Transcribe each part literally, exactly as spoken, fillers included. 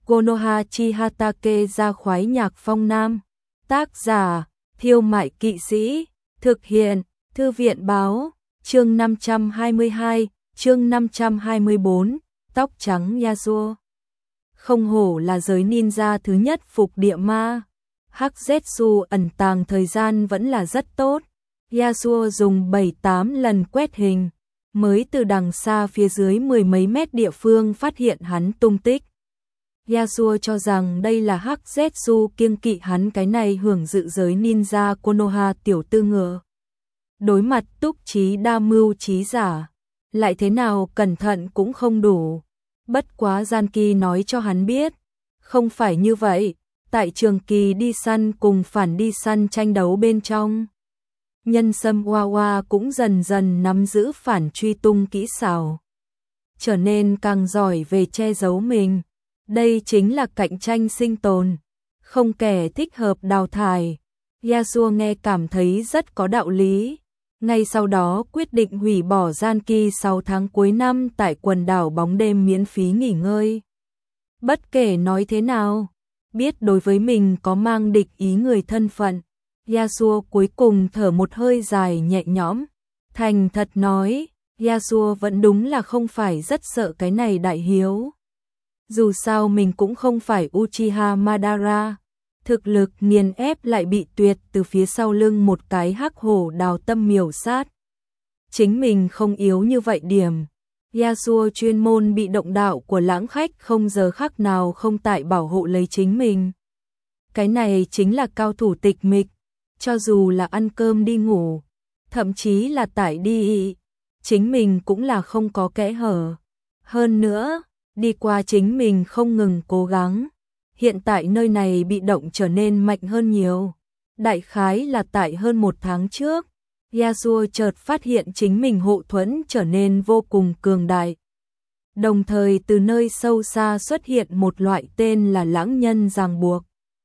Konoha Chihatake ra khoái nhạc phong nam. Tác giả, Thiêu Mại Kỵ Sĩ. Thực hiện, Thư viện Báo. Chương năm trăm hai mươi hai, chương năm trăm hai mươi bốn, tóc trắng Yasuo. Không hổ là giới ninja thứ nhất phục địa ma. Hắc Zetsu ẩn tàng thời gian vẫn là rất tốt. Yasuo dùng bảy tám lần quét hình, mới từ đằng xa phía dưới mười mấy mét địa phương phát hiện hắn tung tích. Yasuo cho rằng đây là Hắc Zetsu kiêng kỵ hắn cái này hưởng dự giới ninja Konoha tiểu tư ngựa. Đối mặt túc trí đa mưu trí giả, lại thế nào cẩn thận cũng không đủ. Bất quá Gian Kỳ nói cho hắn biết, không phải như vậy, tại trường kỳ đi săn cùng phản đi săn tranh đấu bên trong. Nhân sâm Wawa cũng dần dần nắm giữ phản truy tung kỹ xảo, trở nên càng giỏi về che giấu mình. Đây chính là cạnh tranh sinh tồn, không kẻ thích hợp đào thải. Yasuo nghe cảm thấy rất có đạo lý. Ngay sau đó quyết định hủy bỏ Gian Kỳ sáu tháng cuối năm tại quần đảo bóng đêm miễn phí nghỉ ngơi. Bất kể nói thế nào, biết đối với mình có mang địch ý người thân phận, Yasuo cuối cùng thở một hơi dài nhẹ nhõm. Thành thật nói, Yasuo vẫn đúng là không phải rất sợ cái này đại hiếu. Dù sao mình cũng không phải Uchiha Madara, thực lực nghiền ép lại bị tuyệt từ phía sau lưng một cái hắc hổ đào tâm miểu sát. Chính mình không yếu như vậy điểm. Yasuo chuyên môn bị động đạo của lãng khách không giờ khắc nào không tại bảo hộ lấy chính mình. Cái này chính là cao thủ tịch mịch, cho dù là ăn cơm đi ngủ, thậm chí là tải đi, chính mình cũng là không có kẽ hở. Hơn nữa, đi qua chính mình không ngừng cố gắng. Hiện tại nơi này bị động trở nên mạnh hơn nhiều. Đại khái là tại hơn một tháng trước, Yasuo chợt phát hiện chính mình hộ thuẫn trở nên vô cùng cường đại. Đồng thời từ nơi sâu xa xuất hiện một loại tên là lãng nhân ràng buộc.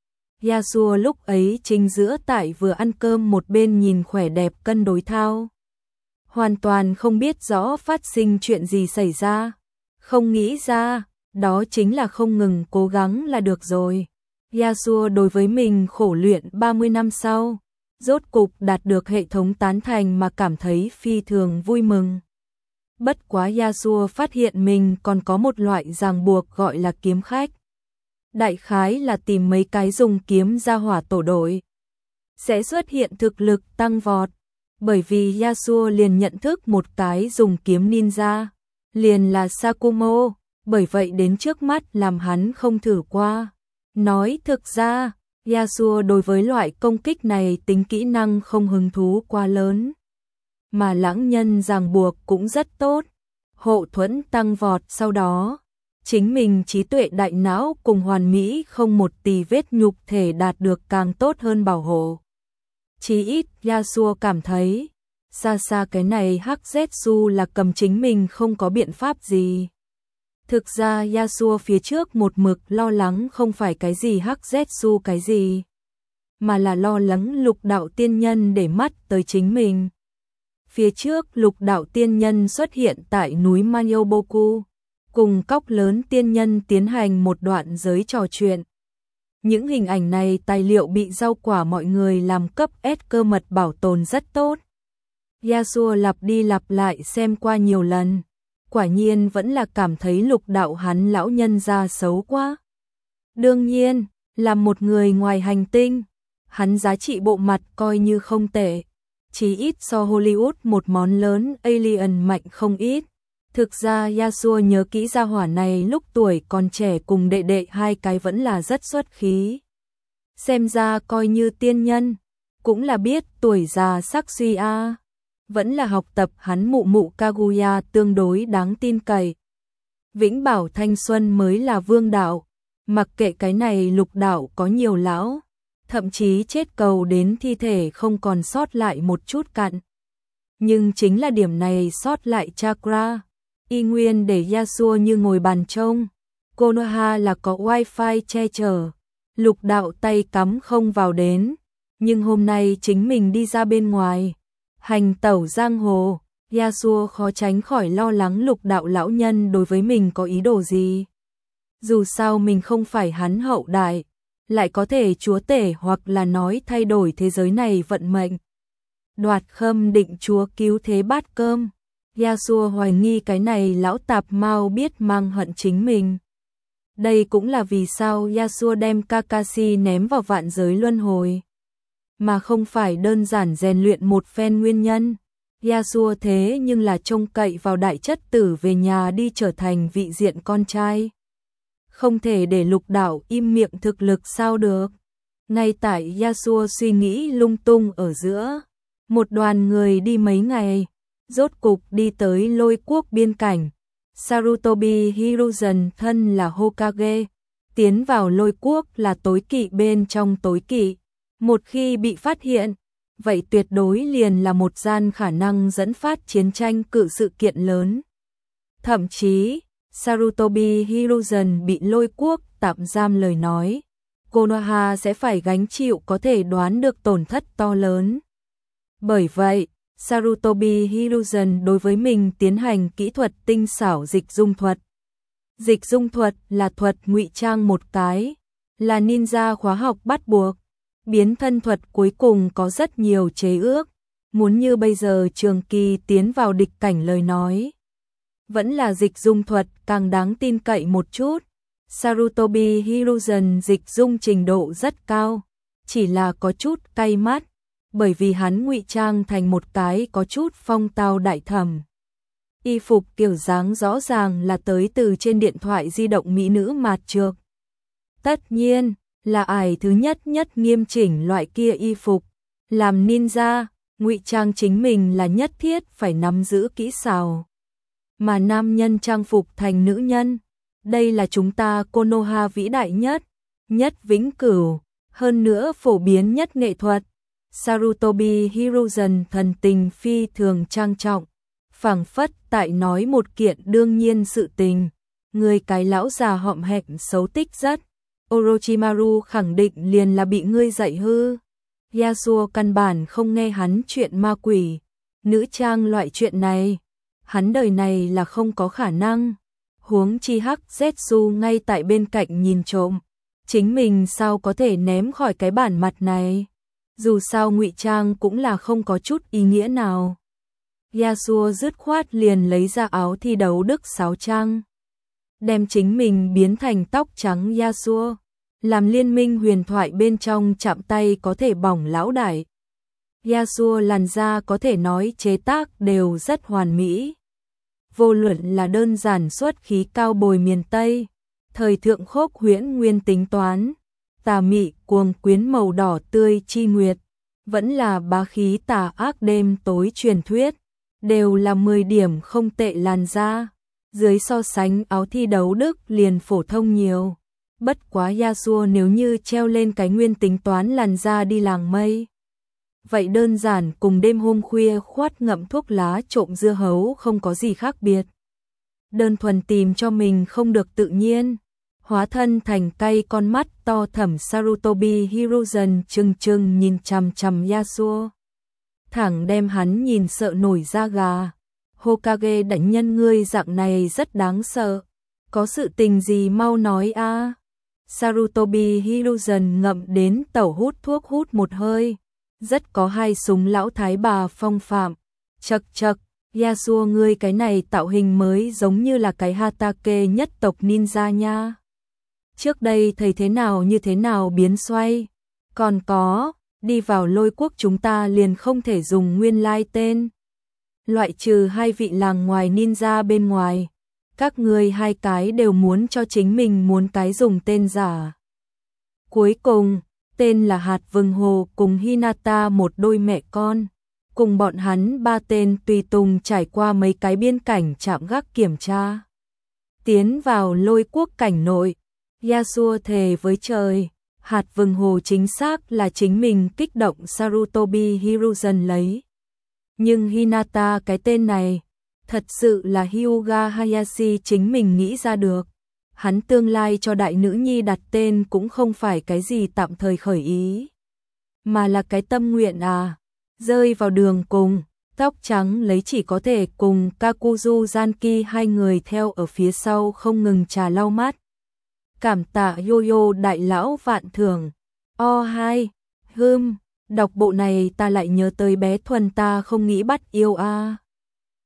Yasuo lúc ấy chính giữa tại vừa ăn cơm một bên nhìn khỏe đẹp cân đối thao. Hoàn toàn không biết rõ phát sinh chuyện gì xảy ra. Không nghĩ ra, đó chính là không ngừng cố gắng là được rồi. Yasuo đối với mình khổ luyện ba mươi năm sau, rốt cục đạt được hệ thống tán thành mà cảm thấy phi thường vui mừng. Bất quá Yasuo phát hiện mình còn có một loại ràng buộc gọi là kiếm khách. Đại khái là tìm mấy cái dùng kiếm ra hỏa tổ đội, sẽ xuất hiện thực lực tăng vọt. Bởi vì Yasuo liền nhận thức một cái dùng kiếm ninja, liền là Sakumo. Bởi vậy đến trước mắt làm hắn không thử qua. Nói thực ra, Yasuo đối với loại công kích này tính kỹ năng không hứng thú quá lớn. Mà lãng nhân ràng buộc cũng rất tốt. Hộ thuẫn tăng vọt sau đó. Chính mình trí tuệ đại não cùng hoàn mỹ không một tì vết nhục thể đạt được càng tốt hơn bảo hộ. Chí ít Yasuo cảm thấy, xa xa cái này Hắc Zetsu là cầm chính mình không có biện pháp gì. Thực ra Yasuo phía trước một mực lo lắng không phải cái gì Hắc Zetsu cái gì, mà là lo lắng lục đạo tiên nhân để mắt tới chính mình. Phía trước lục đạo tiên nhân xuất hiện tại núi Manyoboku, cùng cóc lớn tiên nhân tiến hành một đoạn giới trò chuyện. Những hình ảnh này tài liệu bị rau quả mọi người làm cấp S cơ mật bảo tồn rất tốt. Yasuo lặp đi lặp lại xem qua nhiều lần. Quả nhiên vẫn là cảm thấy lục đạo hắn lão nhân ra xấu quá. Đương nhiên, là một người ngoài hành tinh, hắn giá trị bộ mặt coi như không tệ. Chỉ ít so Hollywood một món lớn alien mạnh không ít. Thực ra Yasuo nhớ kỹ gia hỏa này lúc tuổi còn trẻ cùng đệ đệ hai cái vẫn là rất xuất khí. Xem ra coi như tiên nhân, cũng là biết tuổi già sắc suy a. Vẫn là học tập hắn mụ mụ Kaguya tương đối đáng tin cậy. Vĩnh bảo thanh xuân mới là vương đạo, mặc kệ cái này lục đạo có nhiều lão, thậm chí chết cầu đến thi thể không còn sót lại một chút cặn. Nhưng chính là điểm này sót lại chakra, y nguyên để Yasuo như ngồi bàn trông. Konoha là có wifi che chở, lục đạo tay cắm không vào đến, nhưng hôm nay chính mình đi ra bên ngoài. Hành tẩu giang hồ, Yasuo khó tránh khỏi lo lắng lục đạo lão nhân đối với mình có ý đồ gì. Dù sao mình không phải hắn hậu đại, lại có thể chúa tể hoặc là nói thay đổi thế giới này vận mệnh. Đoạt khâm định chúa cứu thế bát cơm. Yasuo hoài nghi cái này lão tạp mau biết mang hận chính mình. Đây cũng là vì sao Yasuo đem Kakashi ném vào vạn giới luân hồi, mà không phải đơn giản rèn luyện một phen nguyên nhân. Yasuo thế nhưng là trông cậy vào đại chất tử về nhà đi trở thành vị diện con trai. Không thể để Lục Đạo im miệng thực lực sao được. Ngay tại Yasuo suy nghĩ lung tung ở giữa, một đoàn người đi mấy ngày, rốt cục đi tới Lôi Quốc biên cảnh. Sarutobi Hiruzen thân là Hokage, tiến vào Lôi Quốc là tối kỵ bên trong tối kỵ. Một khi bị phát hiện, vậy tuyệt đối liền là một gian khả năng dẫn phát chiến tranh cự sự kiện lớn. Thậm chí, Sarutobi Hiruzen bị Lôi Quốc tạm giam lời nói, Konoha sẽ phải gánh chịu có thể đoán được tổn thất to lớn. Bởi vậy, Sarutobi Hiruzen đối với mình tiến hành kỹ thuật tinh xảo dịch dung thuật. Dịch dung thuật là thuật ngụy trang một cái, là ninja khóa học bắt buộc. Biến thân thuật cuối cùng có rất nhiều chế ước, muốn như bây giờ trường kỳ tiến vào địch cảnh lời nói. Vẫn là dịch dung thuật càng đáng tin cậy một chút. Sarutobi Hiruzen dịch dung trình độ rất cao, chỉ là có chút cay mắt, bởi vì hắn ngụy trang thành một cái có chút phong tao đại thẩm. Y phục kiểu dáng rõ ràng là tới từ trên điện thoại di động mỹ nữ mạt trược. Tất nhiên, là ải thứ nhất nhất nghiêm chỉnh loại kia y phục. Làm ninja, ngụy trang chính mình là nhất thiết phải nắm giữ kỹ xảo. Mà nam nhân trang phục thành nữ nhân, đây là chúng ta Konoha vĩ đại nhất, nhất vĩnh cửu, hơn nữa phổ biến nhất nghệ thuật. Sarutobi Hiruzen thần tình phi thường trang trọng, phảng phất tại nói một kiện đương nhiên sự tình. Người cái lão già hõm hẹm xấu tích rất, Orochimaru khẳng định liền là bị ngươi dạy hư. Yasuo căn bản không nghe hắn chuyện ma quỷ, nữ trang loại chuyện này, hắn đời này là không có khả năng. Huống chi Hắc Zetsu ngay tại bên cạnh nhìn trộm, chính mình sao có thể ném khỏi cái bản mặt này. Dù sao ngụy trang cũng là không có chút ý nghĩa nào. Yasuo dứt khoát liền lấy ra áo thi đấu đức sáo trang, đem chính mình biến thành tóc trắng Yasuo, làm liên minh huyền thoại bên trong chạm tay có thể bỏng lão đại. Yasuo làn da có thể nói chế tác đều rất hoàn mỹ. Vô luận là đơn giản xuất khí cao bồi miền Tây, thời thượng khốc huyễn nguyên tính toán, tà mị cuồng quyến màu đỏ tươi chi nguyệt, vẫn là bá khí tà ác đêm tối truyền thuyết, đều là mười điểm không tệ làn da. Dưới so sánh áo thi đấu Đức liền phổ thông nhiều. Bất quá Yasuo nếu như treo lên cái nguyên tính toán làn da đi làng mây, vậy đơn giản cùng đêm hôm khuya khoát ngậm thuốc lá trộm dưa hấu không có gì khác biệt. Đơn thuần tìm cho mình không được tự nhiên, hóa thân thành cay con mắt to thẳm. Sarutobi Hiruzen trừng trừng nhìn chằm chằm Yasuo, thẳng đem hắn nhìn sợ nổi da gà. Hokage đánh nhân ngươi dạng này rất đáng sợ, có sự tình gì mau nói a. À. Sarutobi Hiruzen ngậm đến tẩu hút thuốc hút một hơi, rất có hai súng lão thái bà phong phạm. Chậc chậc, Yasuo ngươi cái này tạo hình mới giống như là cái Hatake nhất tộc ninja nha. Trước đây thầy thế nào như thế nào biến xoay. Còn có, đi vào Lôi Quốc chúng ta liền không thể dùng nguyên lai tên. Loại trừ hai vị làng ngoài ninja bên ngoài, các ngươi hai cái đều muốn cho chính mình muốn cái dùng tên giả. Cuối cùng, tên là Hạt Vừng Hồ cùng Hinata một đôi mẹ con, cùng bọn hắn ba tên tùy tùng trải qua mấy cái biên cảnh trạm gác kiểm tra. Tiến vào Lôi Quốc cảnh nội, Yasuo thề với trời, Hạt Vừng Hồ chính xác là chính mình kích động Sarutobi Hiruzen lấy. Nhưng Hinata cái tên này, thật sự là Hyuga Hayashi chính mình nghĩ ra được. Hắn tương lai cho đại nữ nhi đặt tên cũng không phải cái gì tạm thời khởi ý, mà là cái tâm nguyện à. Rơi vào đường cùng, tóc trắng lấy chỉ có thể cùng Kakuzu Zanki hai người theo ở phía sau không ngừng trà lau mắt. cảm tạ Yo-Yo đại lão vạn thưởng. O hai, hưm, đọc bộ này ta lại nhớ tới bé Thuần ta không nghĩ bắt yêu a.